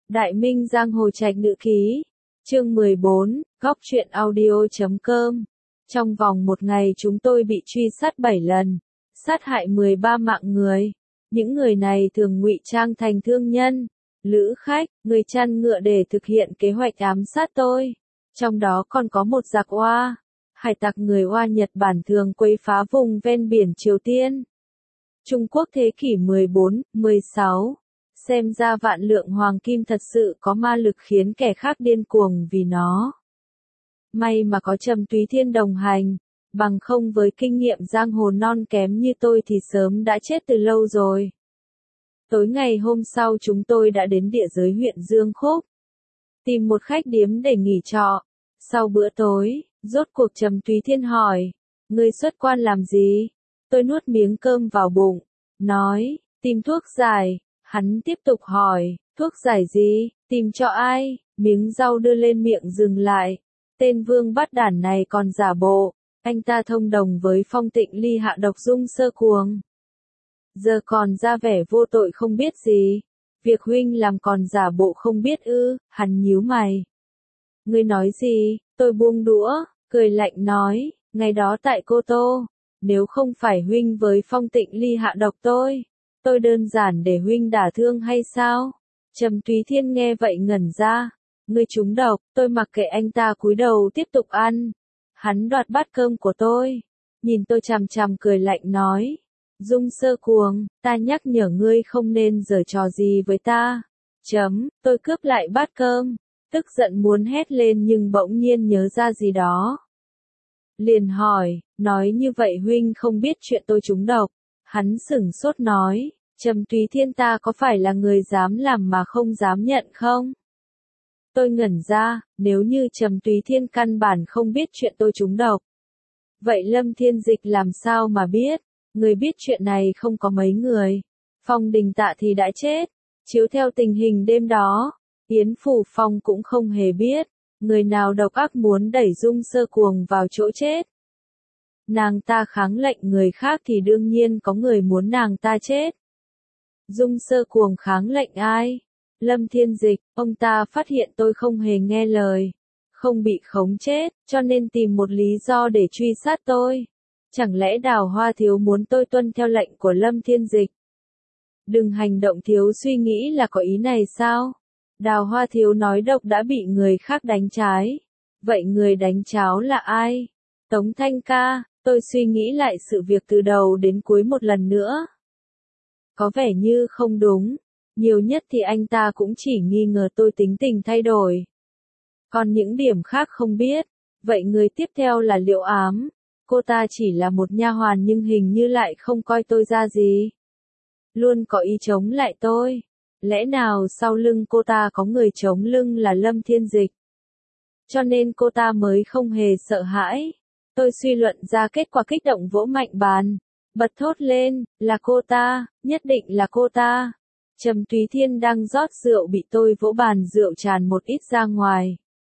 Đại Minh Giang Hồ Trạch Nữ Ký, chương 14, góc truyện audio.com. Trong vòng một ngày chúng tôi bị truy sát 7 lần, sát hại 13 mạng người. Những người này thường ngụy trang thành thương nhân, lữ khách, người chăn ngựa để thực hiện kế hoạch ám sát tôi. Trong đó còn có một giặc Oa, hải tặc người Oa Nhật Bản thường quấy phá vùng ven biển Triều Tiên, Trung Quốc thế kỷ 14, 16. Xem ra vạn lượng hoàng kim thật sự có ma lực khiến kẻ khác điên cuồng vì nó. May mà có Trầm Túy Thiên đồng hành, bằng không với kinh nghiệm giang hồ non kém như tôi thì sớm đã chết từ lâu rồi. Tối ngày hôm sau chúng tôi đã đến địa giới huyện Dương Khúc, tìm một khách điếm để nghỉ trọ. Sau bữa tối, rốt cuộc Trầm Túy Thiên hỏi, ngươi xuất quan làm gì? Tôi nuốt miếng cơm vào bụng, nói, tìm thuốc giải. Hắn tiếp tục hỏi, thuốc giải gì, tìm cho ai? Miếng rau đưa lên miệng dừng lại. Tên vương bắt đản này còn giả bộ, anh ta thông đồng với Phong Tịnh Ly hạ độc Dung Sơ Cuồng. Giờ còn ra vẻ vô tội không biết gì. Việc huynh làm còn giả bộ không biết ư? Hắn nhíu mày. Ngươi nói gì? Tôi buông đũa, cười lạnh nói, ngày đó tại Cô Tô, nếu không phải huynh với Phong Tịnh Ly hạ độc tôi đơn giản để huynh đả thương hay sao? Trầm Túy Thiên nghe vậy ngẩn ra. Ngươi trúng độc, tôi mặc kệ anh ta cúi đầu tiếp tục ăn. Hắn đoạt bát cơm của tôi. Nhìn tôi chằm chằm cười lạnh nói. Dung Sơ Cuồng, ta nhắc nhở ngươi không nên giở trò gì với ta. Tôi cướp lại bát cơm. Tức giận muốn hét lên nhưng bỗng nhiên nhớ ra gì đó. Liền hỏi, nói như vậy huynh không biết chuyện tôi trúng độc. Hắn sửng sốt nói, Trầm Túy Thiên ta có phải là người dám làm mà không dám nhận không? Tôi ngẩn ra, nếu như Trầm Túy Thiên căn bản không biết chuyện tôi trúng độc. Vậy Lâm Thiên Dịch làm sao mà biết? Người biết chuyện này không có mấy người. Phong Đình Tạ thì đã chết. Chiếu theo tình hình đêm đó, Yến Phủ Phong cũng không hề biết. Người nào độc ác muốn đẩy Dung Sơ Cuồng vào chỗ chết. Nàng ta kháng lệnh người khác thì đương nhiên có người muốn nàng ta chết. Dung Sơ Cuồng kháng lệnh ai? Lâm Thiên Dịch, ông ta phát hiện tôi không hề nghe lời, không bị khống chết, cho nên tìm một lý do để truy sát tôi. Chẳng lẽ Đào Hoa Thiếu muốn tôi tuân theo lệnh của Lâm Thiên Dịch? Đừng hành động thiếu suy nghĩ là có ý này sao? Đào Hoa Thiếu nói độc đã bị người khác đánh trái. Vậy người đánh cháo là ai? Tống Thanh Ca. Tôi suy nghĩ lại sự việc từ đầu đến cuối một lần nữa. Có vẻ như không đúng. Nhiều nhất thì anh ta cũng chỉ nghi ngờ tôi tính tình thay đổi. Còn những điểm khác không biết. Vậy người tiếp theo là Liệu Ám. Cô ta chỉ là một nha hoàn nhưng hình như lại không coi tôi ra gì. Luôn có ý chống lại tôi. Lẽ nào sau lưng cô ta có người chống lưng là Lâm Thiên Dịch? Cho nên cô ta mới không hề sợ hãi. Tôi suy luận ra kết quả kích động vỗ mạnh bàn. Bật thốt lên, là cô ta, nhất định là cô ta. Trầm Túy Thiên đang rót rượu bị tôi vỗ bàn rượu tràn một ít ra ngoài.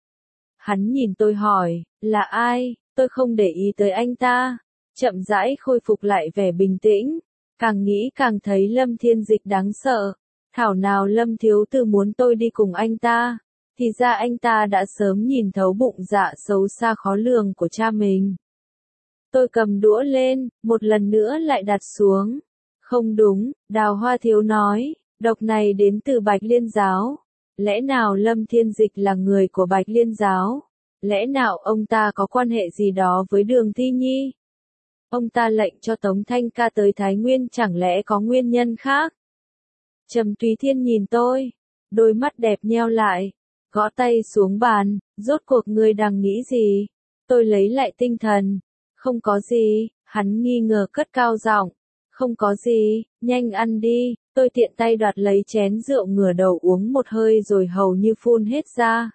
Hắn nhìn tôi hỏi, là ai? Tôi không để ý tới anh ta. Chậm rãi khôi phục lại vẻ bình tĩnh. Càng nghĩ càng thấy Lâm Thiên Dịch đáng sợ. Thảo nào Lâm Thiếu Từ muốn tôi đi cùng anh ta. Thì ra anh ta đã sớm nhìn thấu bụng dạ xấu xa khó lường của cha mình. Tôi cầm đũa lên, một lần nữa lại đặt xuống. Không đúng, Đào Hoa Thiếu nói, độc này đến từ Bạch Liên Giáo. Lẽ nào Lâm Thiên Dịch là người của Bạch Liên Giáo? Lẽ nào ông ta có quan hệ gì đó với Đường Thi Nhi? Ông ta lệnh cho Tống Thanh Ca tới Thái Nguyên chẳng lẽ có nguyên nhân khác? Trầm Túy Thiên nhìn tôi, đôi mắt đẹp nheo lại. Gõ tay xuống bàn, rốt cuộc ngươi đang nghĩ gì? Tôi lấy lại tinh thần. Không có gì, hắn nghi ngờ cất cao giọng. Không có gì, nhanh ăn đi. Tôi tiện tay đoạt lấy chén rượu ngửa đầu uống một hơi rồi hầu như phun hết ra.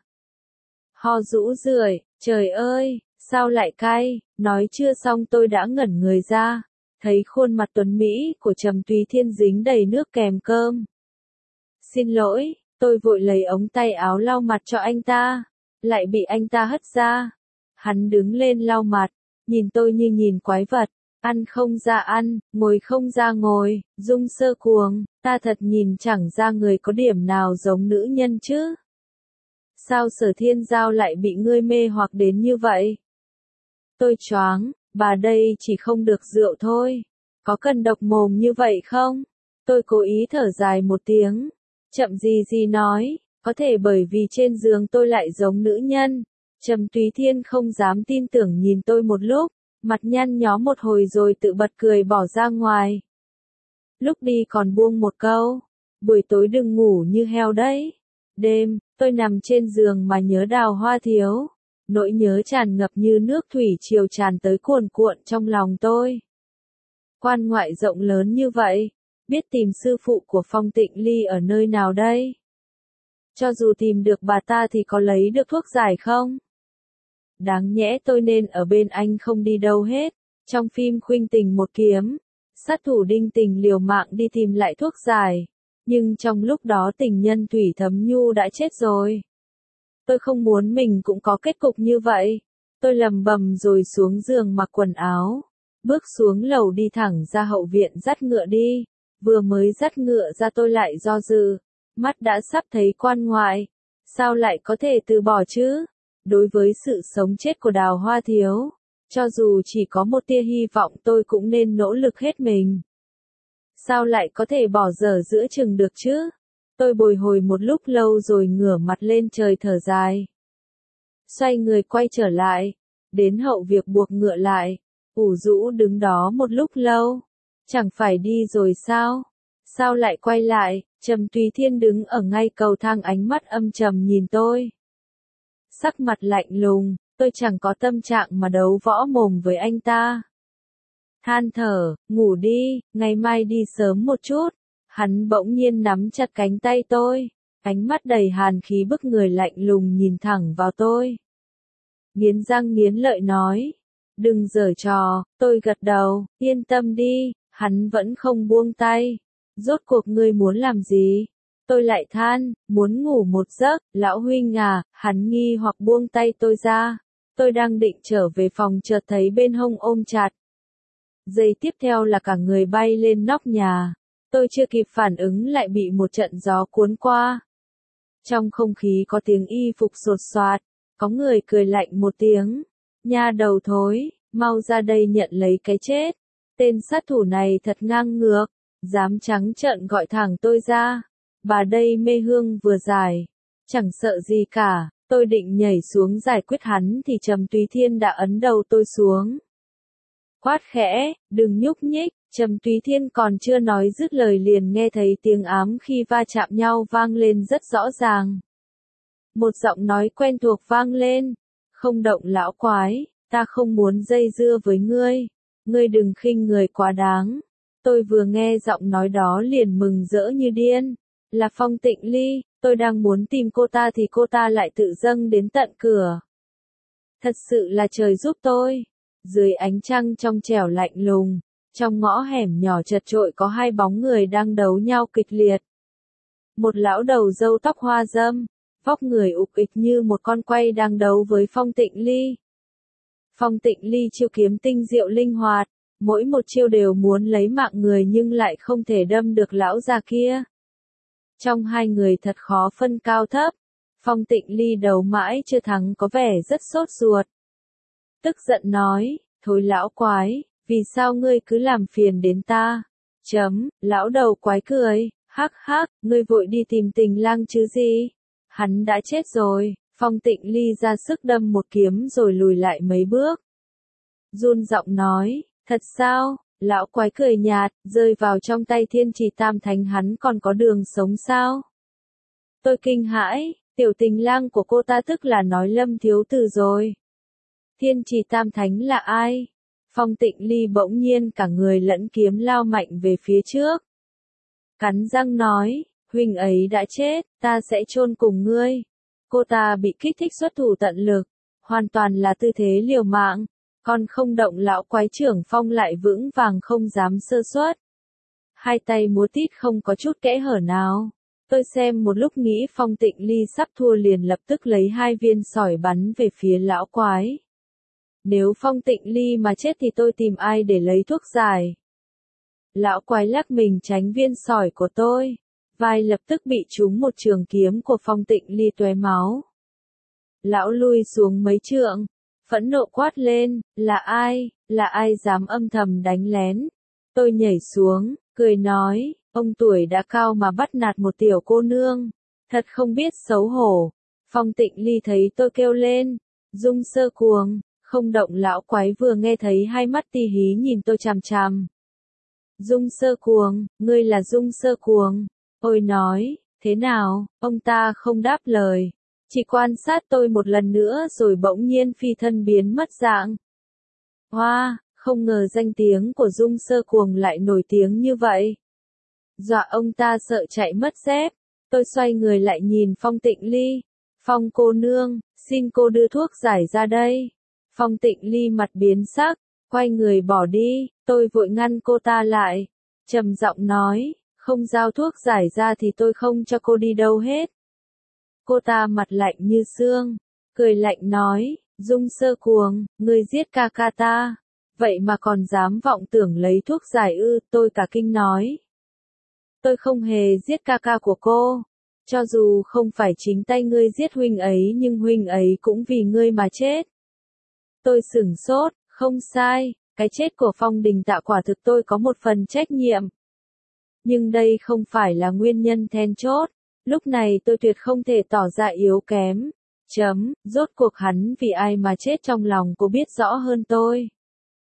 Ho rũ rượi, trời ơi, sao lại cay? Nói chưa xong tôi đã ngẩn người ra. Thấy khuôn mặt tuấn Mỹ của Trầm Túy Thiên dính đầy nước kèm cơm. Xin lỗi. Tôi vội lấy ống tay áo lau mặt cho anh ta, lại bị anh ta hất ra. Hắn đứng lên lau mặt, nhìn tôi như nhìn quái vật. ăn không ra ăn, ngồi không ra ngồi, Dung Sơ cuồng, ta thật nhìn chẳng ra người có điểm nào giống nữ nhân chứ. Sao Sở Thiên Giao lại bị ngươi mê hoặc đến như vậy? Tôi choáng, bà đây chỉ không được rượu thôi. Có cần độc mồm như vậy không? Tôi cố ý thở dài một tiếng. Chậm gì nói, có thể bởi vì trên giường tôi lại giống nữ nhân. Trầm Túy Thiên không dám tin tưởng nhìn tôi một lúc, mặt nhăn nhó một hồi rồi tự bật cười bỏ ra ngoài. Lúc đi còn buông một câu, buổi tối đừng ngủ như heo đấy. Đêm, tôi nằm trên giường mà nhớ Đào Hoa Thiếu. Nỗi nhớ tràn ngập như nước thủy triều tràn tới cuồn cuộn trong lòng tôi. Quan ngoại rộng lớn như vậy, biết tìm sư phụ của Phong Tịnh Ly ở nơi nào đây? Cho dù tìm được bà ta thì có lấy được thuốc giải không? Đáng nhẽ tôi nên ở bên anh không đi đâu hết. Trong phim Khuynh Tình Một Kiếm, sát thủ Đinh Tình liều mạng đi tìm lại thuốc giải. Nhưng trong lúc đó tình nhân Thủy Thấm Nhu đã chết rồi. Tôi không muốn mình cũng có kết cục như vậy. Tôi lầm bầm rồi xuống giường mặc quần áo. Bước xuống lầu đi thẳng ra hậu viện dắt ngựa đi. Vừa mới dắt ngựa ra tôi lại do dự. Mắt đã sắp thấy quan ngoại. Sao lại có thể từ bỏ chứ? Đối với sự sống chết của Đào Hoa Thiếu, cho dù chỉ có một tia hy vọng tôi cũng nên nỗ lực hết mình. Sao lại có thể bỏ dở giữa chừng được chứ? Tôi bồi hồi một lúc lâu rồi ngửa mặt lên trời thở dài. Xoay người quay trở lại, đến hậu việc buộc ngựa lại, ủ rũ đứng đó một lúc lâu. Chẳng phải đi rồi sao? Sao lại quay lại? Trầm Túy Thiên đứng ở ngay cầu thang ánh mắt âm trầm nhìn tôi. Sắc mặt lạnh lùng, tôi chẳng có tâm trạng mà đấu võ mồm với anh ta. Than thở, ngủ đi, ngày mai đi sớm một chút. Hắn bỗng nhiên nắm chặt cánh tay tôi, ánh mắt đầy hàn khí bức người lạnh lùng nhìn thẳng vào tôi. Nghiến răng nghiến lợi nói, đừng giở trò, tôi gật đầu, yên tâm đi, hắn vẫn không buông tay. Rốt cuộc ngươi muốn làm gì? Tôi lại than, muốn ngủ một giấc, lão huynh à, hắn nghi hoặc buông tay tôi ra. Tôi đang định trở về phòng chợt thấy bên hông ôm chặt. Giây tiếp theo là cả người bay lên nóc nhà. Tôi chưa kịp phản ứng lại bị một trận gió cuốn qua. Trong không khí có tiếng y phục sột soạt, có người cười lạnh một tiếng. Nha đầu thối, mau ra đây nhận lấy cái chết. Tên sát thủ này thật ngang ngược, dám trắng trợn gọi thẳng tôi ra. Bà đây mê hương vừa dài, chẳng sợ gì cả, tôi định nhảy xuống giải quyết hắn thì Trầm Túy Thiên đã ấn đầu tôi xuống. Quát khẽ, đừng nhúc nhích, Trầm Túy Thiên còn chưa nói dứt lời liền nghe thấy tiếng ám khi va chạm nhau vang lên rất rõ ràng. Một giọng nói quen thuộc vang lên, không động lão quái, ta không muốn dây dưa với ngươi đừng khinh người quá đáng. Tôi vừa nghe giọng nói đó liền mừng rỡ như điên. Là Phong Tịnh Ly, tôi đang muốn tìm cô ta thì cô ta lại tự dâng đến tận cửa. Thật sự là trời giúp tôi. Dưới ánh trăng trong trẻo lạnh lùng, trong ngõ hẻm nhỏ chật chội có hai bóng người đang đấu nhau kịch liệt. Một lão đầu râu tóc hoa râm, vóc người ục ịch như một con quay đang đấu với Phong Tịnh Ly. Phong Tịnh Ly chiêu kiếm tinh diệu linh hoạt, mỗi một chiêu đều muốn lấy mạng người nhưng lại không thể đâm được lão già kia. Trong hai người thật khó phân cao thấp. Phong Tịnh Ly đấu mãi chưa thắng có vẻ rất sốt ruột. Tức giận nói, thôi lão quái, vì sao ngươi cứ làm phiền đến ta? Lão đầu quái cười, hắc hắc, ngươi vội đi tìm Tình Lang chứ gì? Hắn đã chết rồi. Phong Tịnh Ly ra sức đâm một kiếm rồi lùi lại mấy bước. Run giọng nói, thật sao? Lão quái cười nhạt, rơi vào trong tay Thiên Trì Tam Thánh hắn còn có đường sống sao? Tôi kinh hãi, tiểu tình lang của cô ta tức là nói Lâm thiếu tử rồi. Thiên Trì Tam Thánh là ai? Phong Tịnh Ly bỗng nhiên cả người lẫn kiếm lao mạnh về phía trước. Cắn răng nói, huynh ấy đã chết, ta sẽ chôn cùng ngươi. Cô ta bị kích thích xuất thủ tận lực, hoàn toàn là tư thế liều mạng. Còn không động lão quái trưởng Phong lại vững vàng không dám sơ suất. Hai tay múa tít không có chút kẽ hở nào. Tôi xem một lúc nghĩ Phong Tịnh Ly sắp thua liền lập tức lấy hai viên sỏi bắn về phía lão quái. Nếu Phong Tịnh Ly mà chết thì tôi tìm ai để lấy thuốc giải? Lão quái lắc mình tránh viên sỏi của tôi. Vai lập tức bị trúng một trường kiếm của Phong Tịnh Ly tóe máu. Lão lui xuống mấy trượng, phẫn nộ quát lên, là ai dám âm thầm đánh lén? Tôi nhảy xuống, cười nói, ông tuổi đã cao mà bắt nạt một tiểu cô nương, thật không biết xấu hổ. Phong Tịnh Ly thấy tôi kêu lên, Dung Sơ Cuồng, không động. Lão quái vừa nghe thấy hai mắt ti hí nhìn tôi chằm chằm. Dung Sơ Cuồng, ngươi là Dung Sơ Cuồng. Tôi nói, thế nào? Ông ta không đáp lời, chỉ quan sát tôi một lần nữa rồi bỗng nhiên phi thân biến mất dạng. Hoa, không ngờ danh tiếng của Dung Sơ Cuồng lại nổi tiếng như vậy. Dọa ông ta sợ chạy mất dép. Tôi xoay người lại nhìn Phong Tịnh Ly. Phong cô nương, xin cô đưa thuốc giải ra đây. Phong Tịnh Ly mặt biến sắc, quay người bỏ đi. Tôi vội ngăn cô ta lại, trầm giọng nói, không giao thuốc giải ra thì tôi không cho cô đi đâu hết. Cô ta mặt lạnh như xương, cười lạnh nói, Dung Sơ Cuồng, ngươi giết ca ca ta, vậy mà còn dám vọng tưởng lấy thuốc giải ư? Tôi cả kinh nói, tôi không hề giết ca ca của cô, cho dù không phải chính tay ngươi giết huynh ấy nhưng huynh ấy cũng vì ngươi mà chết. Tôi sửng sốt, không sai, cái chết của Phong Đình Tạ quả thực tôi có một phần trách nhiệm. Nhưng đây không phải là nguyên nhân then chốt. Lúc này tôi tuyệt không thể tỏ ra yếu kém. Rốt cuộc hắn vì ai mà chết trong lòng cô biết rõ hơn tôi.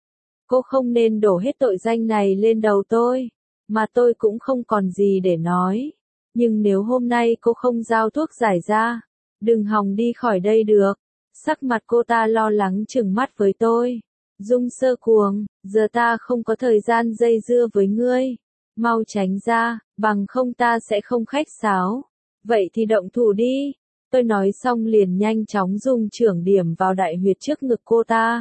Cô không nên đổ hết tội danh này lên đầu tôi, mà tôi cũng không còn gì để nói. Nhưng nếu hôm nay cô không giao thuốc giải ra, đừng hòng đi khỏi đây được. Sắc mặt cô ta lo lắng trừng mắt với tôi. Dung Sơ Cuồng, giờ ta không có thời gian dây dưa với ngươi. Mau tránh ra, bằng không ta sẽ không khách sáo. Vậy thì động thủ đi. Tôi nói xong liền nhanh chóng dùng chưởng điểm vào đại huyệt trước ngực cô ta.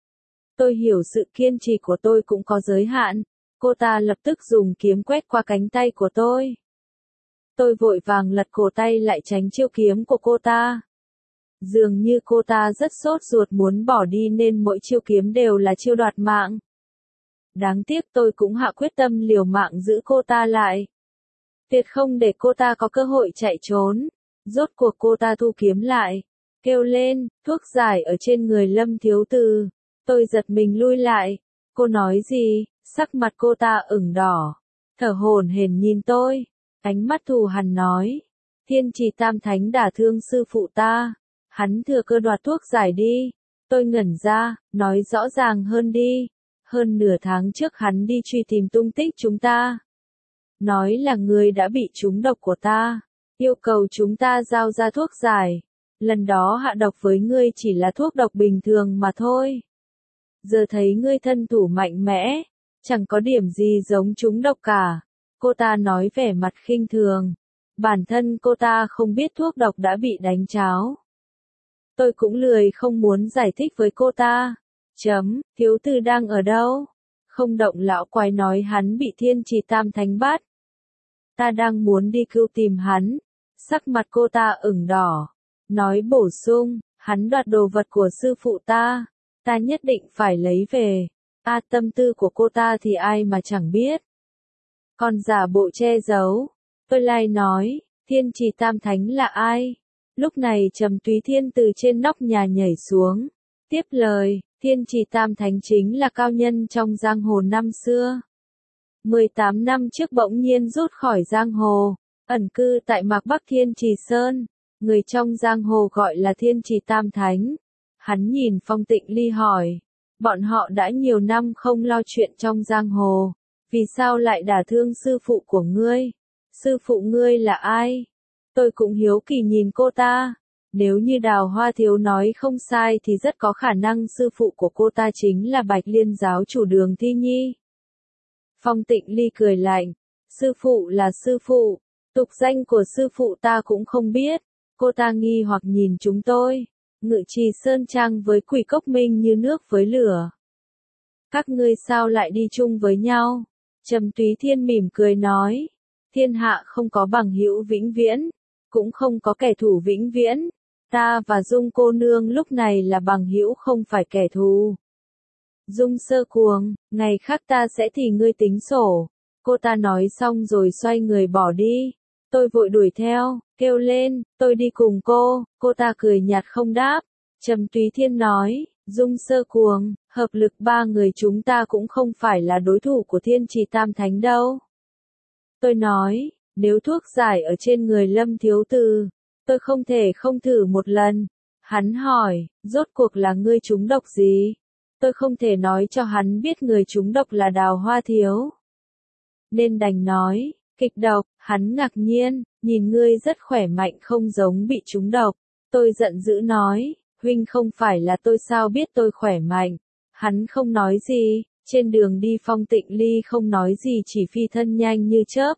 Tôi hiểu sự kiên trì của tôi cũng có giới hạn. Cô ta lập tức dùng kiếm quét qua cánh tay của tôi. Tôi vội vàng lật cổ tay lại tránh chiêu kiếm của cô ta. Dường như cô ta rất sốt ruột muốn bỏ đi nên mỗi chiêu kiếm đều là chiêu đoạt mạng. Đáng tiếc tôi cũng hạ quyết tâm liều mạng giữ cô ta lại. Tuyệt không để cô ta có cơ hội chạy trốn. Rốt cuộc cô ta thu kiếm lại, kêu lên, thuốc giải ở trên người Lâm thiếu từ. Tôi giật mình lui lại. Cô nói gì? Sắc mặt cô ta ửng đỏ, thở hổn hển nhìn tôi, ánh mắt thù hằn nói, Thiên Trì Tam Thánh đả thương sư phụ ta, hắn thừa cơ đoạt thuốc giải đi. Tôi ngẩn ra, nói rõ ràng hơn đi. Hơn nửa tháng trước hắn đi truy tìm tung tích chúng ta. Nói là người đã bị trúng độc của ta, yêu cầu chúng ta giao ra thuốc giải. Lần đó hạ độc với ngươi chỉ là thuốc độc bình thường mà thôi. Giờ thấy ngươi thân thủ mạnh mẽ, chẳng có điểm gì giống trúng độc cả. Cô ta nói vẻ mặt khinh thường. Bản thân cô ta không biết thuốc độc đã bị đánh tráo. Tôi cũng lười không muốn giải thích với cô ta. Thiếu từ đang ở đâu? Không động. Lão quái nói hắn bị Thiên Trì Tam Thánh bắt. Ta đang muốn đi cứu tìm hắn. Sắc mặt cô ta ửng đỏ, nói bổ sung, hắn đoạt đồ vật của sư phụ ta, ta nhất định phải lấy về. Tâm tư của cô ta thì ai mà chẳng biết. Còn giả bộ che giấu. Tôi lai nói, Thiên Trì Tam Thánh là ai? Lúc này Trầm Túy Thiên từ trên nóc nhà nhảy xuống, tiếp lời, Thiên Trì Tam Thánh chính là cao nhân trong giang hồ năm xưa. 18 năm trước bỗng nhiên rút khỏi giang hồ, ẩn cư tại Mạc Bắc Thiên Trì Sơn, người trong giang hồ gọi là Thiên Trì Tam Thánh. Hắn nhìn Phong Tịnh Ly hỏi, bọn họ đã nhiều năm không lo chuyện trong giang hồ, vì sao lại đả thương sư phụ của ngươi? Sư phụ ngươi là ai? Tôi cũng hiếu kỳ nhìn cô ta. Nếu như Đào Hoa Thiếu nói không sai thì rất có khả năng sư phụ của cô ta chính là Bạch Liên giáo chủ Đường Thi Nhi. Phong Tịnh Ly cười lạnh, sư phụ là sư phụ, tục danh của sư phụ ta cũng không biết. Cô ta nghi hoặc nhìn chúng tôi, Ngự Trì Sơn Trang với Quỷ Cốc Minh như nước với lửa. Các ngươi sao lại đi chung với nhau? Trầm Túy Thiên mỉm cười nói, thiên hạ không có bằng hữu vĩnh viễn, cũng không có kẻ thù vĩnh viễn. Ta và Dung cô nương lúc này là bằng hữu không phải kẻ thù. Dung Sơ Cuồng, ngày khác ta sẽ thì ngươi tính sổ. Cô ta nói xong rồi xoay người bỏ đi. Tôi vội đuổi theo, kêu lên, tôi đi cùng cô ta cười nhạt không đáp. Trầm Túy Thiên nói, Dung Sơ Cuồng, hợp lực ba người chúng ta cũng không phải là đối thủ của Thiên Trì Tam Thánh đâu. Tôi nói, nếu thuốc giải ở trên người Lâm thiếu từ, tôi không thể không thử một lần. Hắn hỏi, rốt cuộc là ngươi trúng độc gì? Tôi không thể nói cho hắn biết người trúng độc là Đào Hoa thiếu. Nên đành nói, kịch độc. Hắn ngạc nhiên, nhìn ngươi rất khỏe mạnh không giống bị trúng độc. Tôi giận dữ nói, huynh không phải là tôi sao biết tôi khỏe mạnh. Hắn không nói gì, trên đường đi Phong Tịnh Ly không nói gì chỉ phi thân nhanh như chớp.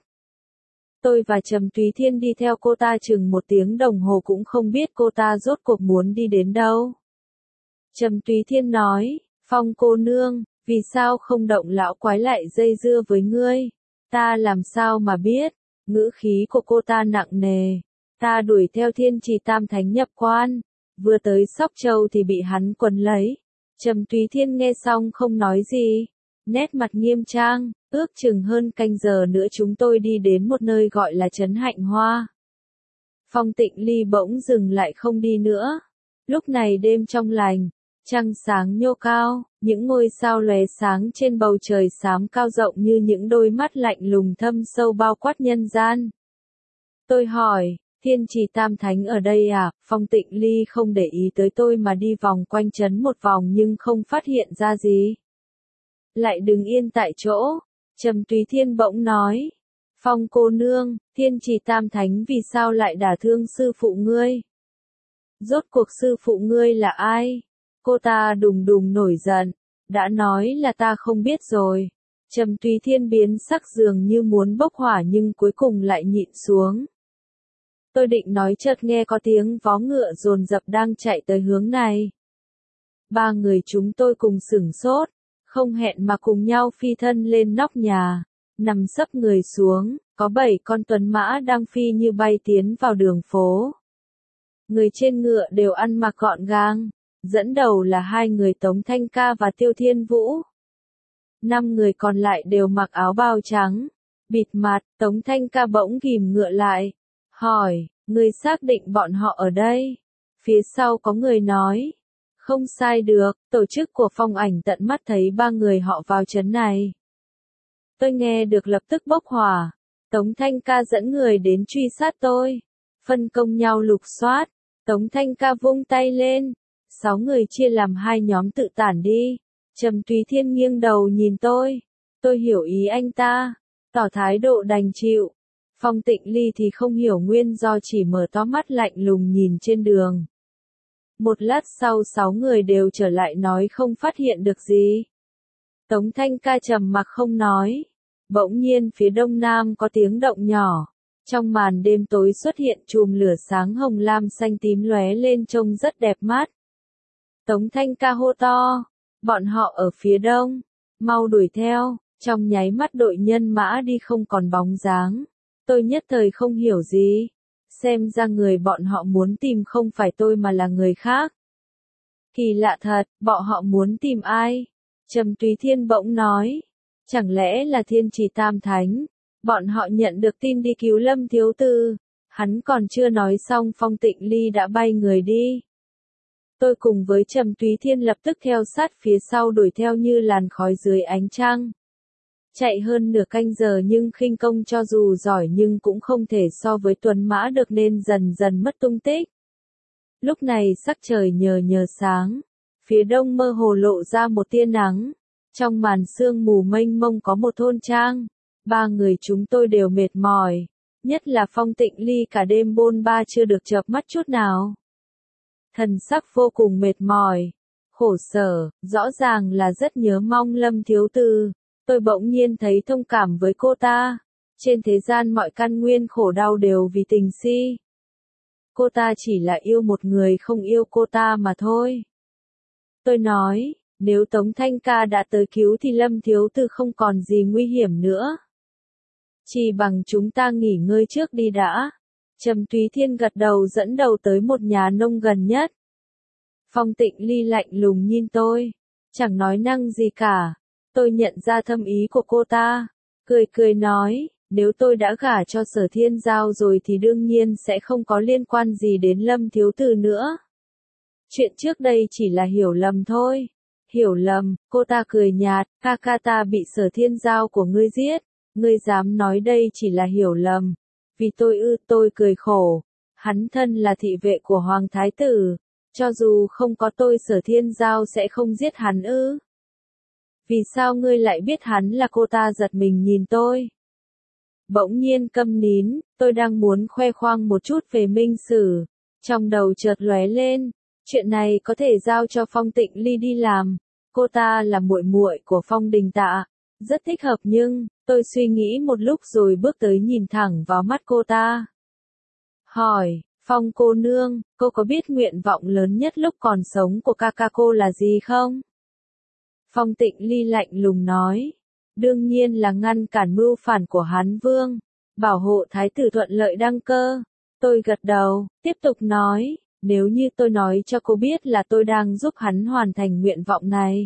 Tôi và Trầm Túy Thiên đi theo cô ta chừng 1 tiếng đồng hồ cũng không biết cô ta rốt cuộc muốn đi đến đâu. Trầm Túy Thiên nói, Phong cô nương, vì sao không động lão quái lại dây dưa với ngươi? Ta làm sao mà biết? Ngữ khí của cô ta nặng nề. Ta đuổi theo Thiên Trì Tam Thánh nhập quan. Vừa tới Sóc Châu thì bị hắn quấn lấy. Trầm Túy Thiên nghe xong không nói gì. Nét mặt nghiêm trang, ước chừng hơn canh giờ nữa chúng tôi đi đến một nơi gọi là Trấn Hạnh Hoa. Phong Tịnh Ly bỗng dừng lại không đi nữa. Lúc này đêm trong lành, trăng sáng nhô cao, những ngôi sao lóe sáng trên bầu trời xám cao rộng như những đôi mắt lạnh lùng thâm sâu bao quát nhân gian. Tôi hỏi, Thiên Trì Tam Thánh ở đây à? Phong Tịnh Ly không để ý tới tôi mà đi vòng quanh trấn một vòng nhưng không phát hiện ra gì. Lại đứng yên tại chỗ, Trầm Túy Thiên bỗng nói, Phong cô nương, Thiên Trì Tam Thánh vì sao lại đả thương sư phụ ngươi? Rốt cuộc sư phụ ngươi là ai? Cô ta đùng đùng nổi giận, đã nói là ta không biết rồi. Trầm Túy Thiên biến sắc dường như muốn bốc hỏa nhưng cuối cùng lại nhịn xuống. Tôi định nói chợt nghe có tiếng vó ngựa dồn dập đang chạy tới hướng này. Ba người chúng tôi cùng sửng sốt, không hẹn mà cùng nhau phi thân lên nóc nhà, nằm sấp người xuống, có 7 con tuấn mã đang phi như bay tiến vào đường phố. Người trên ngựa đều ăn mặc gọn gàng. Dẫn đầu là 2 người Tống Thanh Ca và Tiêu Thiên Vũ. 5 người còn lại đều mặc áo bào trắng, bịt mặt. Tống Thanh Ca bỗng ghìm ngựa lại, hỏi, người xác định bọn họ ở đây? Phía sau có người nói, không sai được, tổ chức của Phong Ảnh tận mắt thấy 3 người họ vào trấn này. Tôi nghe được lập tức bốc hỏa. Tống Thanh Ca dẫn người đến truy sát tôi, phân công nhau lục soát. Tống Thanh Ca vung tay lên. 6 người chia làm 2 nhóm tự tản đi. Trầm Túy Thiên nghiêng đầu nhìn tôi. Tôi hiểu ý anh ta, tỏ thái độ đành chịu. Phong Tịnh Ly thì không hiểu nguyên do chỉ mở to mắt lạnh lùng nhìn trên đường. Một lát sau 6 người đều trở lại nói không phát hiện được gì. Tống Thanh Ca trầm mặc không nói. Bỗng nhiên phía đông nam có tiếng động nhỏ. Trong màn đêm tối xuất hiện chùm lửa sáng hồng lam xanh tím lóe lên trông rất đẹp mắt. Tống Thanh Ca hô to, bọn họ ở phía đông, mau đuổi theo. Trong nháy mắt đội nhân mã đi không còn bóng dáng. Tôi nhất thời không hiểu gì. Xem ra người bọn họ muốn tìm không phải tôi mà là người khác. Kỳ lạ thật, bọn họ muốn tìm ai? Trầm Túy Thiên bỗng nói, chẳng lẽ là Thiên Trì Tam Thánh? Bọn họ nhận được tin đi cứu Lâm thiếu tư. Hắn còn chưa nói xong Phong Tịnh Ly đã bay người đi. Tôi cùng với Trầm Túy Thiên lập tức theo sát phía sau đuổi theo như làn khói dưới ánh trăng. Chạy hơn nửa canh giờ nhưng khinh công cho dù giỏi nhưng cũng không thể so với tuấn mã được nên dần dần mất tung tích. Lúc này sắc trời nhờ nhờ sáng, phía đông mơ hồ lộ ra một tia nắng. Trong màn sương mù mênh mông có một thôn trang. 3 người chúng tôi đều mệt mỏi, nhất là Phong Tịnh Ly cả đêm bôn ba chưa được chợp mắt chút nào. Thần sắc vô cùng mệt mỏi, khổ sở, rõ ràng là rất nhớ mong Lâm thiếu tư. Tôi bỗng nhiên thấy thông cảm với cô ta. Trên thế gian mọi căn nguyên khổ đau đều vì tình si. Cô ta chỉ là yêu một người không yêu cô ta mà thôi. Tôi nói, nếu Tống Thanh Ca đã tới cứu thì Lâm thiếu tư không còn gì nguy hiểm nữa. Chỉ bằng chúng ta nghỉ ngơi trước đi đã. Trầm Túy Thiên gật đầu dẫn đầu tới một nhà nông gần nhất. Phong Tịnh Ly lạnh lùng nhìn tôi, chẳng nói năng gì cả. Tôi nhận ra thâm ý của cô ta, cười cười nói, nếu tôi đã gả cho Sở Thiên Giao rồi thì đương nhiên sẽ không có liên quan gì đến Lâm thiếu tử nữa. Chuyện trước đây chỉ là hiểu lầm thôi. Hiểu lầm, cô ta cười nhạt, ca ca ta bị Sở Thiên Giao của ngươi giết, ngươi dám nói đây chỉ là hiểu lầm. Vì tôi cười khổ, hắn thân là thị vệ của Hoàng Thái Tử, cho dù không có tôi Sở Thiên Giao sẽ không giết hắn ư. Vì sao ngươi lại biết hắn là cô ta giật mình nhìn tôi. Bỗng nhiên câm nín, tôi đang muốn khoe khoang một chút về Minh Sử, trong đầu chợt lóe lên, chuyện này có thể giao cho Phong Tịnh Ly đi làm, cô ta là muội muội của Phong Đình Tạ, rất thích hợp nhưng, tôi suy nghĩ một lúc rồi bước tới nhìn thẳng vào mắt cô ta. Hỏi, Phong cô nương, cô có biết nguyện vọng lớn nhất lúc còn sống của ca ca cô là gì không? Phong Tịnh Ly lạnh lùng nói, đương nhiên là ngăn cản mưu phản của Hán Vương, bảo hộ Thái tử thuận lợi đăng cơ. Tôi gật đầu, tiếp tục nói, nếu như tôi nói cho cô biết là tôi đang giúp hắn hoàn thành nguyện vọng này.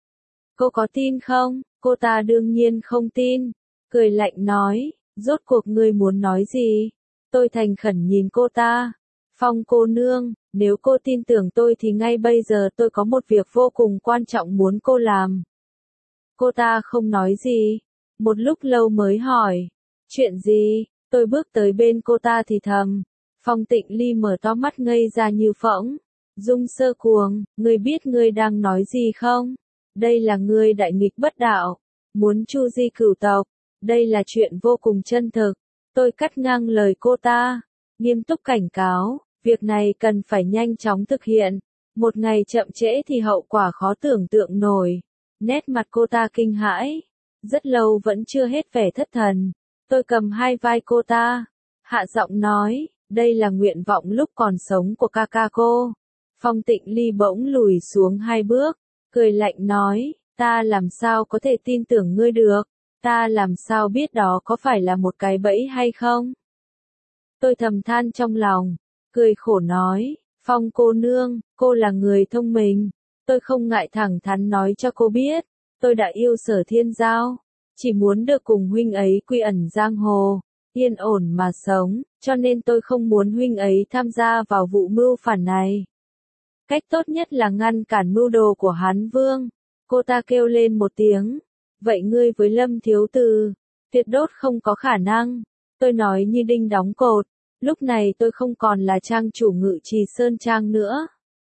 Cô có tin không? Cô ta đương nhiên không tin, cười lạnh nói, rốt cuộc ngươi muốn nói gì? Tôi thành khẩn nhìn cô ta. Phong cô nương, nếu cô tin tưởng tôi thì ngay bây giờ tôi có một việc vô cùng quan trọng muốn cô làm. Cô ta không nói gì, một lúc lâu mới hỏi, chuyện gì? Tôi bước tới bên cô ta thì thầm. Phong Tịnh Ly mở to mắt ngây ra như phỗng. Dung Sơ Cuồng, ngươi biết ngươi đang nói gì không? Đây là ngươi đại nghịch bất đạo, muốn chu di cửu tộc, đây là chuyện vô cùng chân thực. Tôi cắt ngang lời cô ta, nghiêm túc cảnh cáo, việc này cần phải nhanh chóng thực hiện, một ngày chậm trễ thì hậu quả khó tưởng tượng nổi. Nét mặt cô ta kinh hãi, rất lâu vẫn chưa hết vẻ thất thần. Tôi cầm hai vai cô ta, hạ giọng nói, đây là nguyện vọng lúc còn sống của ca ca cô. Phong Tịnh Ly bỗng lùi xuống hai bước, cười lạnh nói, ta làm sao có thể tin tưởng ngươi được, ta làm sao biết đó có phải là một cái bẫy hay không? Tôi thầm than trong lòng, cười khổ nói, Phong cô nương, cô là người thông minh, tôi không ngại thẳng thắn nói cho cô biết, tôi đã yêu Sở Thiên Giao, chỉ muốn được cùng huynh ấy quy ẩn giang hồ, yên ổn mà sống, cho nên tôi không muốn huynh ấy tham gia vào vụ mưu phản này. Cách tốt nhất là ngăn cản mưu đồ của Hán Vương. Cô ta kêu lên một tiếng, vậy ngươi với Lâm thiếu tử, tuyệt đốt không có khả năng. Tôi nói như đinh đóng cột, lúc này tôi không còn là trang chủ Ngự Trì Sơn Trang nữa.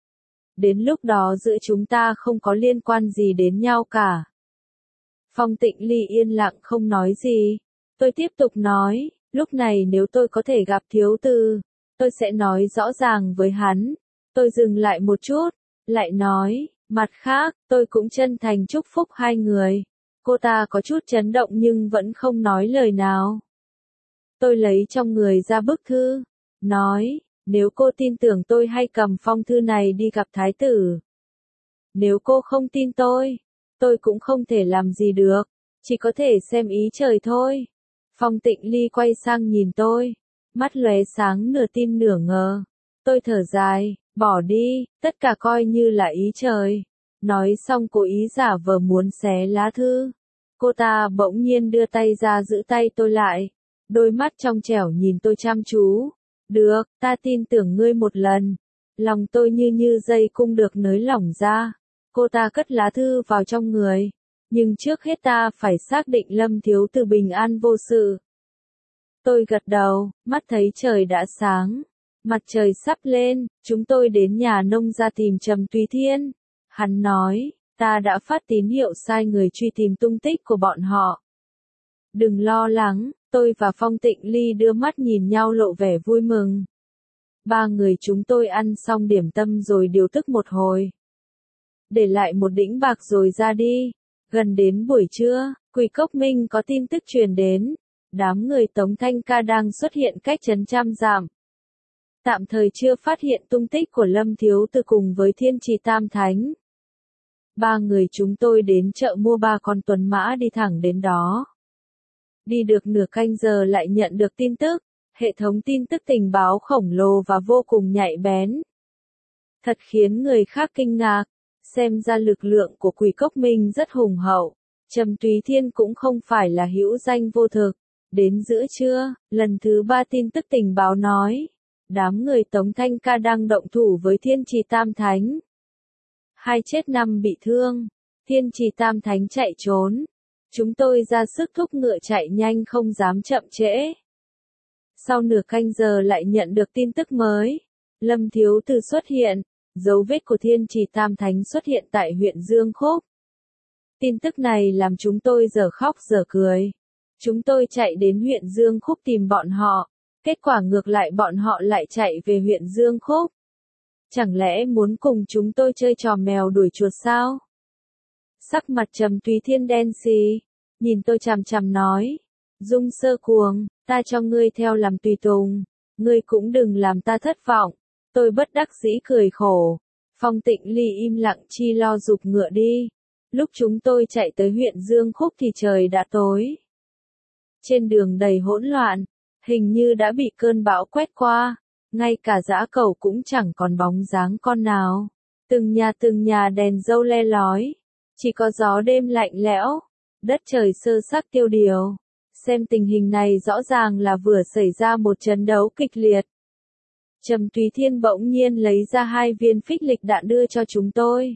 Đến lúc đó giữa chúng ta không có liên quan gì đến nhau cả. Phong Tịnh Ly yên lặng không nói gì. Tôi tiếp tục nói, lúc này nếu tôi có thể gặp thiếu tử, tôi sẽ nói rõ ràng với hắn. Tôi dừng lại một chút, lại nói, mặt khác, tôi cũng chân thành chúc phúc hai người. Cô ta có chút chấn động nhưng vẫn không nói lời nào. Tôi lấy trong người ra bức thư, nói, nếu cô tin tưởng tôi hay cầm phong thư này đi gặp thái tử. Nếu cô không tin tôi cũng không thể làm gì được, chỉ có thể xem ý trời thôi. Phong Tịnh Ly quay sang nhìn tôi, mắt lóe sáng nửa tin nửa ngờ. Tôi thở dài, bỏ đi, tất cả coi như là ý trời. Nói xong cố ý giả vờ muốn xé lá thư. Cô ta bỗng nhiên đưa tay ra giữ tay tôi lại. Đôi mắt trong trẻo nhìn tôi chăm chú. Được, ta tin tưởng ngươi một lần. Lòng tôi như dây cung được nới lỏng ra. Cô ta cất lá thư vào trong người. Nhưng trước hết ta phải xác định Lâm thiếu tử bình an vô sự. Tôi gật đầu, mắt thấy trời đã sáng. Mặt trời sắp lên, chúng tôi đến nhà nông ra tìm Trầm Túy Thiên. Hắn nói, ta đã phát tín hiệu sai người truy tìm tung tích của bọn họ. Đừng lo lắng, tôi và Phong Tịnh Ly đưa mắt nhìn nhau lộ vẻ vui mừng. Ba người chúng tôi ăn xong điểm tâm rồi điều tức một hồi. Để lại một đĩnh bạc rồi ra đi. Gần đến buổi trưa, Quỷ Cốc Minh có tin tức truyền đến. Đám người Tống Thanh Ca đang xuất hiện cách trấn trăm dặm. Tạm thời chưa phát hiện tung tích của Lâm thiếu tử cùng với Thiên Trì Tam Thánh. Ba người chúng tôi đến chợ mua 3 con tuần mã đi thẳng đến đó. Đi được nửa canh giờ lại nhận được tin tức, Hệ thống tin tức tình báo khổng lồ và vô cùng nhạy bén. Thật khiến người khác kinh ngạc. Xem ra lực lượng của Quỷ Cốc Minh rất hùng hậu. Trầm Túy Thiên cũng không phải là hữu danh vô thực. Đến giữa trưa, lần thứ 3 tin tức tình báo nói. Đám người Tống Thanh Ca đang động thủ với Thiên Trì Tam Thánh. 2 chết 5 bị thương. Thiên Trì Tam Thánh chạy trốn. Chúng tôi ra sức thúc ngựa chạy nhanh không dám chậm trễ. Sau nửa canh giờ lại nhận được tin tức mới. Lâm Thiếu Từ xuất hiện. Dấu vết của Thiên Trì Tam Thánh xuất hiện tại huyện Dương Khúc. Tin tức này làm chúng tôi giờ khóc giờ cười. Chúng tôi chạy đến huyện Dương Khúc tìm bọn họ. Kết quả ngược lại bọn họ lại chạy về huyện Dương Khúc. Chẳng lẽ muốn cùng chúng tôi chơi trò mèo đuổi chuột sao? Sắc mặt Trầm Túy Thiên đen xì. Nhìn tôi chằm chằm nói. Dung Sơ Cuồng, ta cho ngươi theo làm tùy tùng. Ngươi cũng đừng làm ta thất vọng. Tôi bất đắc dĩ cười khổ. Phong Tịnh Ly im lặng chi lo giục ngựa đi. Lúc chúng tôi chạy tới huyện Dương Khúc thì trời đã tối. Trên đường đầy hỗn loạn, hình như đã bị cơn bão quét qua. Ngay cả dã cẩu cũng chẳng còn bóng dáng con nào. Từng nhà đèn dâu le lói. Chỉ có gió đêm lạnh lẽo. Đất trời sơ xác tiêu điều. Xem tình hình này rõ ràng là vừa xảy ra một trận đấu kịch liệt. Trầm Túy Thiên bỗng nhiên lấy ra 2 viên phích lịch đạn đưa cho chúng tôi.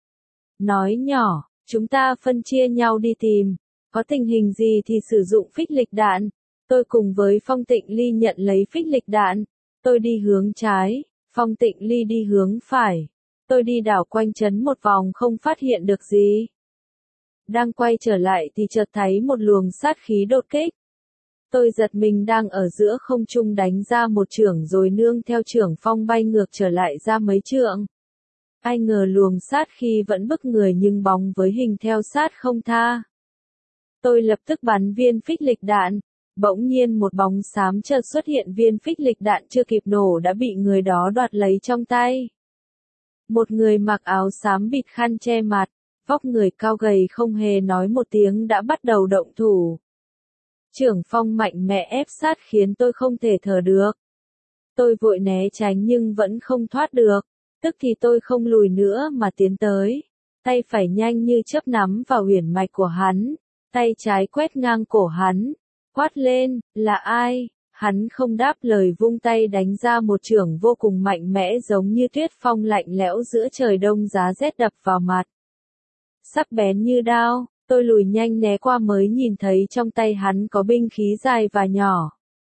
Nói nhỏ, chúng ta phân chia nhau đi tìm. Có tình hình gì thì sử dụng phích lịch đạn. Tôi cùng với Phong Tịnh Ly nhận lấy phích lịch đạn. Tôi đi hướng trái, Phong Tịnh Ly đi hướng phải. Tôi đi đảo quanh trấn một vòng không phát hiện được gì. Đang quay trở lại thì chợt thấy một luồng sát khí đột kích. Tôi giật mình đang ở giữa không trung đánh ra một chưởng rồi nương theo chưởng phong bay ngược trở lại ra mấy trượng. Ai ngờ luồng sát khí vẫn bức người nhưng bóng với hình theo sát không tha. Tôi lập tức bắn viên phích lịch đạn. Bỗng nhiên một bóng xám chợt xuất hiện, viên phích lịch đạn chưa kịp nổ đã bị người đó đoạt lấy trong tay. Một người mặc áo xám bịt khăn che mặt, vóc người cao gầy không hề nói một tiếng đã bắt đầu động thủ. Chưởng phong mạnh mẽ ép sát khiến tôi không thể thở được. Tôi vội né tránh nhưng vẫn không thoát được. Tức thì tôi không lùi nữa mà tiến tới. Tay phải nhanh như chớp nắm vào huyển mạch của hắn. Tay trái quét ngang cổ hắn. Quát lên, là ai? Hắn không đáp lời, vung tay đánh ra một chưởng vô cùng mạnh mẽ giống như tuyết phong lạnh lẽo giữa trời đông giá rét đập vào mặt. Sắc bén như đao, tôi lùi nhanh né qua mới nhìn thấy trong tay hắn có binh khí dài và nhỏ.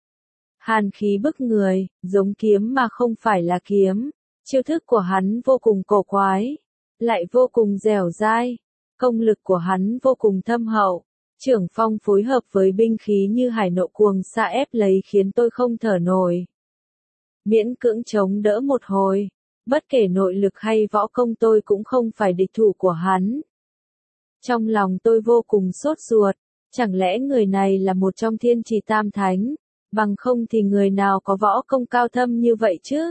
Hàn khí bức người, giống kiếm mà không phải là kiếm. Chiêu thức của hắn vô cùng cổ quái, lại vô cùng dẻo dai. Công lực của hắn vô cùng thâm hậu. Chưởng phong phối hợp với binh khí như hải nộ cuồng xạ ép lấy khiến tôi không thở nổi. Miễn cưỡng chống đỡ một hồi. Bất kể nội lực hay võ công tôi cũng không phải địch thủ của hắn. Trong lòng tôi vô cùng sốt ruột. Chẳng lẽ người này là một trong Thiên Trì Tam Thánh? Bằng không thì người nào có võ công cao thâm như vậy chứ?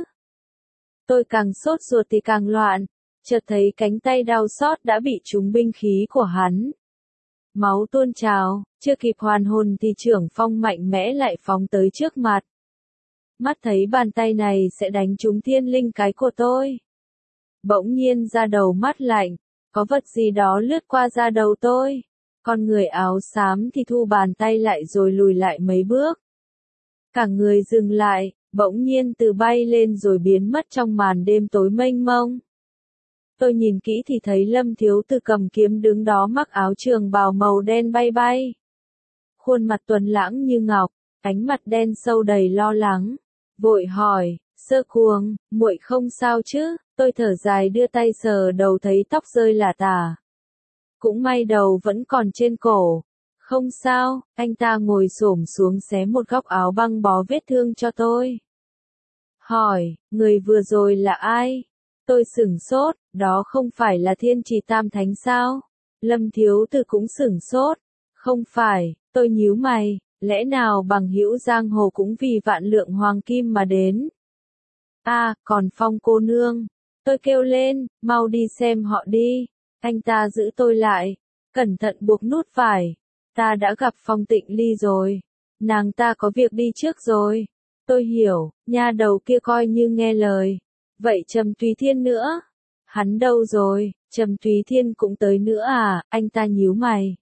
Tôi càng sốt ruột thì càng loạn. Chợt thấy cánh tay đau xót đã bị trúng binh khí của hắn. Máu tuôn trào, chưa kịp hoàn hồn thì chưởng phong mạnh mẽ lại phóng tới trước mặt. Mắt thấy bàn tay này sẽ đánh trúng thiên linh cái của tôi. Bỗng nhiên da đầu mắt lạnh, có vật gì đó lướt qua da đầu tôi. Con người áo xám thì thu bàn tay lại rồi lùi lại mấy bước. Cả người dừng lại, bỗng nhiên từ bay lên rồi biến mất trong màn đêm tối mênh mông. Tôi nhìn kỹ thì thấy Lâm Thiếu Từ cầm kiếm đứng đó mặc áo trường bào màu đen bay bay. Khuôn mặt tuấn lãng như ngọc, ánh mặt đen sâu đầy lo lắng. Vội hỏi, Sơ Cuồng, muội không sao chứ? Tôi thở dài đưa tay sờ đầu thấy tóc rơi lả tả. Cũng may đầu vẫn còn trên cổ. Không sao, anh ta ngồi xổm xuống xé một góc áo băng bó vết thương cho tôi. Hỏi, người vừa rồi là ai? Tôi sửng sốt, đó không phải là Thiên Trì Tam Thánh sao? Lâm Thiếu Từ cũng sửng sốt. Không phải, tôi nhíu mày, lẽ nào bằng hữu giang hồ cũng vì vạn lượng hoàng kim mà đến? Còn Phong cô nương. Tôi kêu lên, mau đi xem họ đi. Anh ta giữ tôi lại, cẩn thận buộc nút vải. Ta đã gặp Phong Tịnh Ly rồi. Nàng ta có việc đi trước rồi. Tôi hiểu, nha đầu kia coi như nghe lời. Vậy Trầm Túy Thiên nữa? Hắn đâu rồi? Trầm Túy Thiên cũng tới nữa à? Anh ta nhíu mày.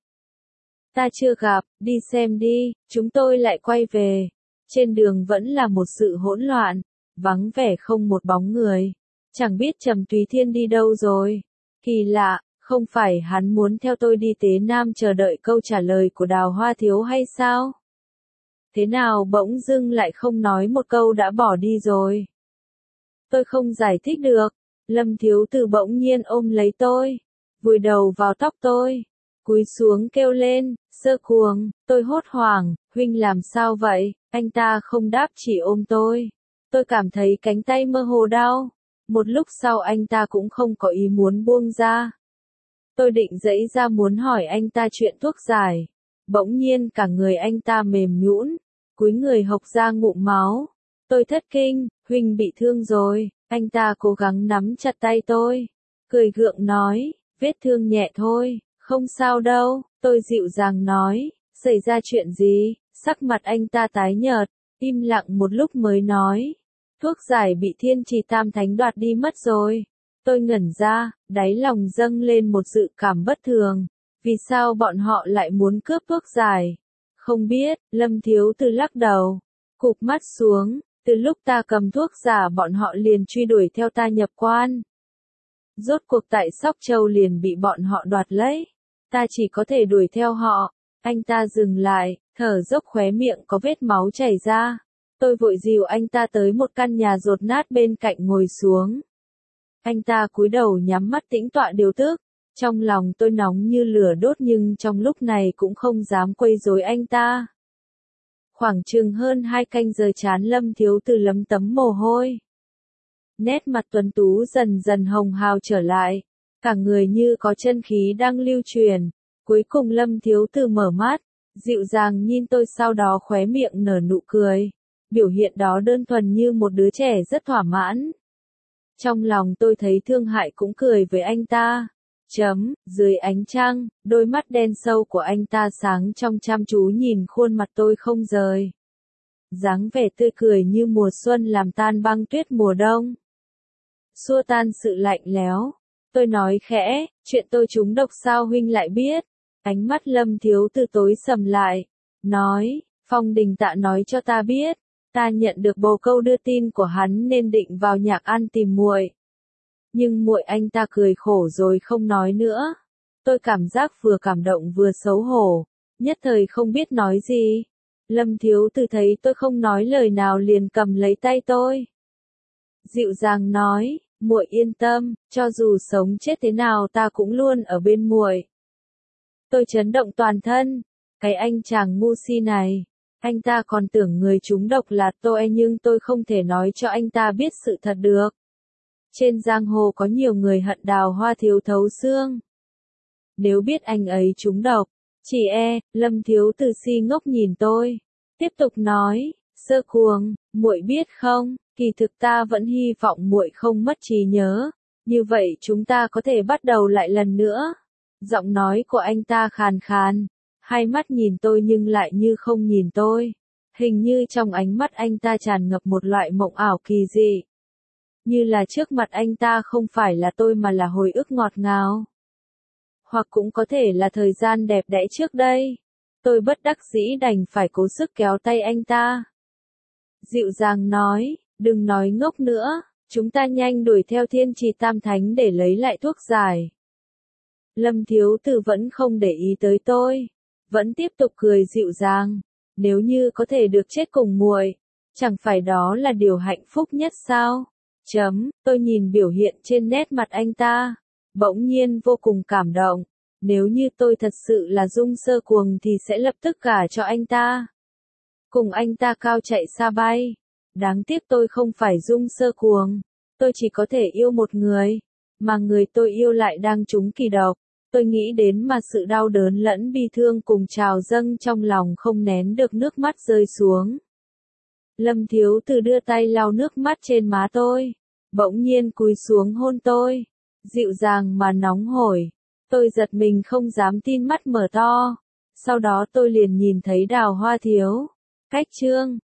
Ta chưa gặp, đi xem đi, chúng tôi lại quay về. Trên đường vẫn là một sự hỗn loạn, vắng vẻ không một bóng người. Chẳng biết Trầm Túy Thiên đi đâu rồi. Kỳ lạ, không phải hắn muốn theo tôi đi Tế Nam chờ đợi câu trả lời của Đào Hoa Thiếu hay sao? Thế nào bỗng dưng lại không nói một câu đã bỏ đi rồi? Tôi không giải thích được. Lâm Thiếu Tử bỗng nhiên ôm lấy tôi, vùi đầu vào tóc tôi, cúi xuống kêu lên, Sơ Cuồng. Tôi hốt hoảng, huynh làm sao vậy? Anh ta không đáp chỉ ôm tôi. Tôi cảm thấy cánh tay mơ hồ đau. Một lúc sau anh ta cũng không có ý muốn buông ra. Tôi định giãy ra muốn hỏi anh ta chuyện thuốc giải. Bỗng nhiên cả người anh ta mềm nhũn, cúi người hộc ra ngụm máu. Tôi thất kinh, huynh bị thương rồi. Anh ta cố gắng nắm chặt tay tôi, cười gượng nói, vết thương nhẹ thôi, không sao đâu. Tôi dịu dàng nói, xảy ra chuyện gì? Sắc mặt anh ta tái nhợt, im lặng một lúc mới nói, thuốc giải bị Thiên Trì Tam Thánh đoạt đi mất rồi. Tôi ngẩn ra, đáy lòng dâng lên một dự cảm bất thường. Vì sao bọn họ lại muốn cướp thuốc giải? Không biết. Lâm Thiếu Tử lắc đầu, cụp mắt xuống. Từ lúc ta cầm thuốc giả bọn họ liền truy đuổi theo ta nhập quan. Rốt cuộc tại Sóc Châu liền bị bọn họ đoạt lấy. Ta chỉ có thể đuổi theo họ. Anh ta dừng lại, thở dốc, khóe miệng có vết máu chảy ra. Tôi vội dìu anh ta tới một căn nhà dột nát bên cạnh ngồi xuống. Anh ta cúi đầu nhắm mắt tĩnh tọa điều tức. Trong lòng tôi nóng như lửa đốt nhưng trong lúc này cũng không dám quấy rối anh ta. Khoảng chừng hơn 2 canh giờ trán Lâm Thiếu Tử lấm tấm mồ hôi. Nét mặt tuấn tú dần dần hồng hào trở lại. Cả người như có chân khí đang lưu truyền. Cuối cùng Lâm Thiếu Tử mở mắt, dịu dàng nhìn tôi, sau đó khóe miệng nở nụ cười. Biểu hiện đó đơn thuần như một đứa trẻ rất thỏa mãn. Trong lòng tôi thấy thương hại cũng cười với anh ta. Dưới ánh trăng, đôi mắt đen sâu của anh ta sáng trong chăm chú nhìn khuôn mặt tôi không rời. Dáng vẻ tươi cười như mùa xuân làm tan băng tuyết mùa đông. Xua tan sự lạnh lẽo. Tôi nói khẽ, chuyện tôi trúng độc sao huynh lại biết? Ánh mắt Lâm Thiếu Tử tối sầm lại. Nói, Phong Đình Tạ nói cho ta biết. Ta nhận được bồ câu đưa tin của hắn nên định vào Nhạc An tìm muội. Nhưng muội. Anh ta cười khổ rồi không nói nữa. Tôi cảm giác vừa cảm động vừa xấu hổ, nhất thời không biết nói gì. Lâm Thiếu Tử thấy tôi không nói lời nào liền cầm lấy tay tôi, dịu dàng nói, muội yên tâm, cho dù sống chết thế nào ta cũng luôn ở bên muội. Tôi chấn động toàn thân, cái anh chàng ngu si này, anh ta còn tưởng người trúng độc là tôi nhưng tôi không thể nói cho anh ta biết sự thật được. Trên giang hồ có nhiều người hận Đào Hoa Thiếu thấu xương. Nếu biết anh ấy trúng độc, Lâm Thiếu Tử si ngốc nhìn tôi, tiếp tục nói, Sơ Cuồng, muội biết không, kỳ thực ta vẫn hy vọng muội không mất trí nhớ, như vậy chúng ta có thể bắt đầu lại lần nữa. Giọng nói của anh ta khàn khàn, hai mắt nhìn tôi nhưng lại như không nhìn tôi. Hình như trong ánh mắt anh ta tràn ngập một loại mộng ảo kỳ dị. Như là trước mặt anh ta không phải là tôi mà là hồi ức ngọt ngào. Hoặc cũng có thể là thời gian đẹp đẽ trước đây. Tôi bất đắc dĩ đành phải cố sức kéo tay anh ta. Dịu dàng nói, đừng nói ngốc nữa, chúng ta nhanh đuổi theo Thiên Trì Tam Thánh để lấy lại thuốc giải. Lâm Thiếu Tử vẫn không để ý tới tôi, vẫn tiếp tục cười dịu dàng, nếu như có thể được chết cùng muội, chẳng phải đó là điều hạnh phúc nhất sao? Tôi nhìn biểu hiện trên nét mặt anh ta, bỗng nhiên vô cùng cảm động. Nếu như tôi thật sự là Dung Sơ Cuồng thì sẽ lập tức gả cho anh ta. Cùng anh ta cao chạy xa bay. Đáng tiếc tôi không phải Dung Sơ Cuồng. Tôi chỉ có thể yêu một người. Mà người tôi yêu lại đang trúng kỳ độc. Tôi nghĩ đến mà sự đau đớn lẫn bi thương cùng trào dâng trong lòng không nén được nước mắt rơi xuống. Lâm Thiếu Tử đưa tay lau nước mắt trên má tôi. Bỗng nhiên cúi xuống hôn tôi. Dịu dàng mà nóng hổi. Tôi giật mình không dám tin, mắt mở to. Sau đó tôi liền nhìn thấy Đào Hoa Thiếu. Cách chương